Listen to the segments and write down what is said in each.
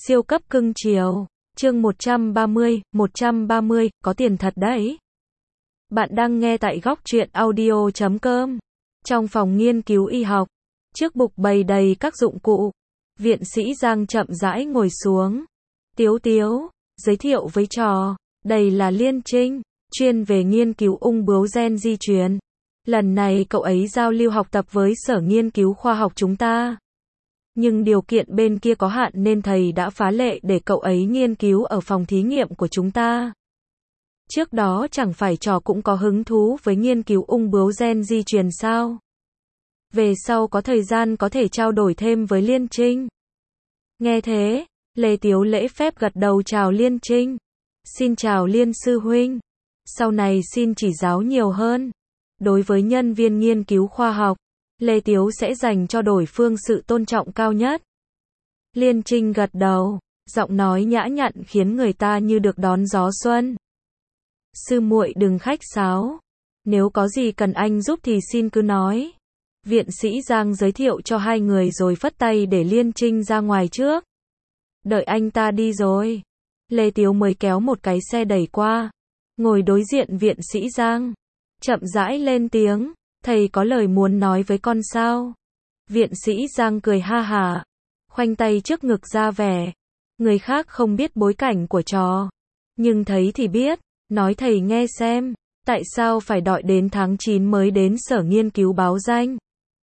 Siêu cấp cưng chiều. Chương 130, có tiền thật đấy. Bạn đang nghe tại góc truyện audio.com. Trong phòng nghiên cứu y học, trước bục bày đầy các dụng cụ, viện sĩ Giang chậm rãi ngồi xuống. Tiếu Tiếu, giới thiệu với trò, đây là Liên Trinh, chuyên về nghiên cứu ung bướu gen di truyền. Lần này cậu ấy giao lưu học tập với sở nghiên cứu khoa học chúng ta. Nhưng điều kiện bên kia có hạn nên thầy đã phá lệ để cậu ấy nghiên cứu ở phòng thí nghiệm của chúng ta. Trước đó chẳng phải trò cũng có hứng thú với nghiên cứu ung bướu gen di truyền sao? Về sau có thời gian có thể trao đổi thêm với Liên Trinh. Nghe thế, Lê Tiếu lễ phép gật đầu chào Liên Trinh. Xin chào Liên sư huynh. Sau này xin chỉ giáo nhiều hơn. Đối với nhân viên nghiên cứu khoa học, Lê Tiếu sẽ dành cho đối phương sự tôn trọng cao nhất. Liên Trinh gật đầu, giọng nói nhã nhặn khiến người ta như được đón gió xuân. Sư muội đừng khách sáo. Nếu có gì cần anh giúp thì xin cứ nói. Viện sĩ Giang giới thiệu cho hai người rồi phất tay để Liên Trinh ra ngoài trước. Đợi anh ta đi rồi, Lê Tiếu mới kéo một cái xe đẩy qua, ngồi đối diện viện sĩ Giang. Chậm rãi lên tiếng, thầy có lời muốn nói với con sao? Viện sĩ Giang cười ha hả, khoanh tay trước ngực ra vẻ. Người khác không biết bối cảnh của trò, nhưng thấy thì biết, nói thầy nghe xem, tại sao phải đợi đến tháng 9 mới đến sở nghiên cứu báo danh?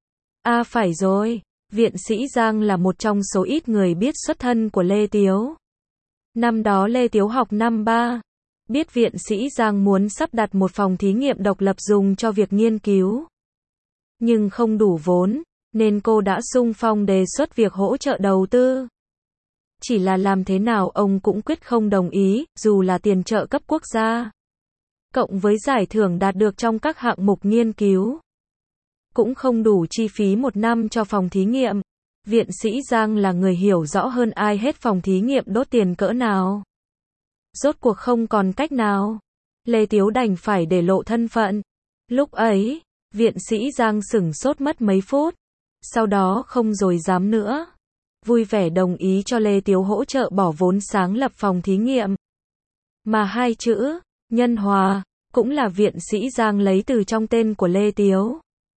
À phải rồi, viện sĩ Giang là một trong số ít người biết xuất thân của Lê Tiếu. Năm đó Lê Tiếu học năm 3. Biết viện sĩ Giang muốn sắp đặt một phòng thí nghiệm độc lập dùng cho việc nghiên cứu. Nhưng không đủ vốn, nên cô đã xung phong đề xuất việc hỗ trợ đầu tư. Chỉ là làm thế nào ông cũng quyết không đồng ý, dù là tiền trợ cấp quốc gia. Cộng với giải thưởng đạt được trong các hạng mục nghiên cứu, cũng không đủ chi phí một năm cho phòng thí nghiệm. Viện sĩ Giang là người hiểu rõ hơn ai hết phòng thí nghiệm đốt tiền cỡ nào. Rốt cuộc không còn cách nào, Lê Tiếu đành phải để lộ thân phận. Lúc ấy, viện sĩ Giang sửng sốt mất mấy phút, sau đó không dối dám nữa, vui vẻ đồng ý cho Lê Tiếu hỗ trợ bỏ vốn sáng lập phòng thí nghiệm. Mà hai chữ, Nhân Hòa, cũng là viện sĩ Giang lấy từ trong tên của Lê Tiếu.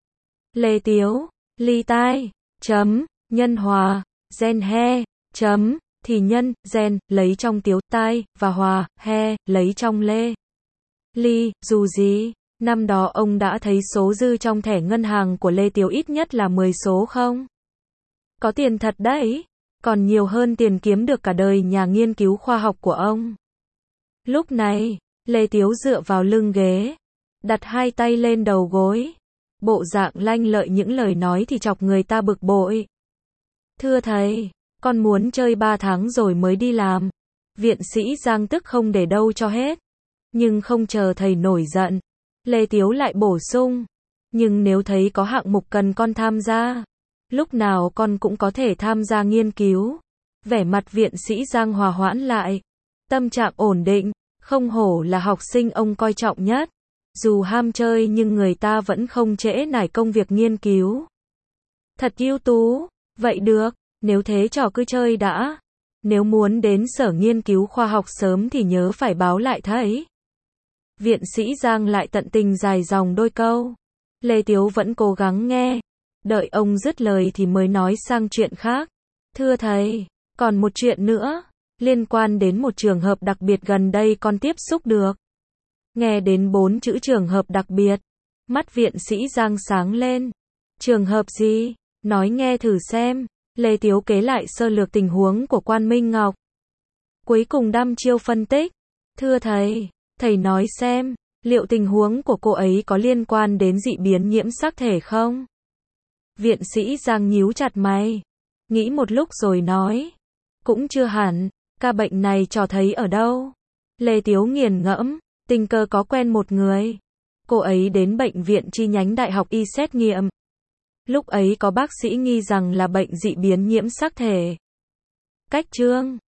Lê Tiếu, ly tai, chấm, Nhân Hòa, gen he, chấm, thì nhân, gen, lấy trong Tiếu, tai, và Hòa, he, lấy trong Lê. Ly, dù gì, năm đó ông đã thấy số dư trong thẻ ngân hàng của Lê Tiếu ít nhất là 10 số không? Có tiền thật đấy, còn nhiều hơn tiền kiếm được cả đời nhà nghiên cứu khoa học của ông. Lúc này, Lê Tiếu dựa vào lưng ghế, đặt hai tay lên đầu gối. Bộ dạng lanh lợi, những lời nói thì chọc người ta bực bội. Thưa thầy, con muốn chơi 3 tháng rồi mới đi làm. Viện sĩ Giang tức không để đâu cho hết. Nhưng không chờ thầy nổi giận, Lê Tiếu lại bổ sung. Nhưng nếu thấy có hạng mục cần con tham gia, lúc nào con cũng có thể tham gia nghiên cứu. Vẻ mặt viện sĩ Giang hòa hoãn lại. Tâm trạng ổn định, không hổ là học sinh ông coi trọng nhất. Dù ham chơi nhưng người ta vẫn không trễ nải công việc nghiên cứu. Thật ưu tú, vậy được, nếu thế trò cứ chơi đã. Nếu muốn đến sở nghiên cứu khoa học sớm thì nhớ phải báo lại thầy. Viện sĩ Giang lại tận tình dài dòng đôi câu. Lê Tiếu vẫn cố gắng nghe. Đợi ông dứt lời thì mới nói sang chuyện khác. Thưa thầy, còn một chuyện nữa, liên quan đến một trường hợp đặc biệt gần đây con tiếp xúc được. Nghe đến 4 chữ trường hợp đặc biệt, mắt viện sĩ Giang sáng lên. Trường hợp gì? Nói nghe thử xem. Lê Tiếu kể lại sơ lược tình huống của Quan Minh Ngọc. Cuối cùng đăm chiêu phân tích. Thưa thầy, thầy nói xem, liệu tình huống của cô ấy có liên quan đến dị biến nhiễm sắc thể không? Viện sĩ Giang nhíu chặt mày, nghĩ một lúc rồi nói. Cũng chưa hẳn, ca bệnh này cho thấy ở đâu? Lê Tiếu nghiền ngẫm. Tình cờ có quen một người. Cô ấy đến bệnh viện chi nhánh Đại học Y xét nghiệm. Lúc ấy có bác sĩ nghi rằng là bệnh dị biến nhiễm sắc thể. Cách chương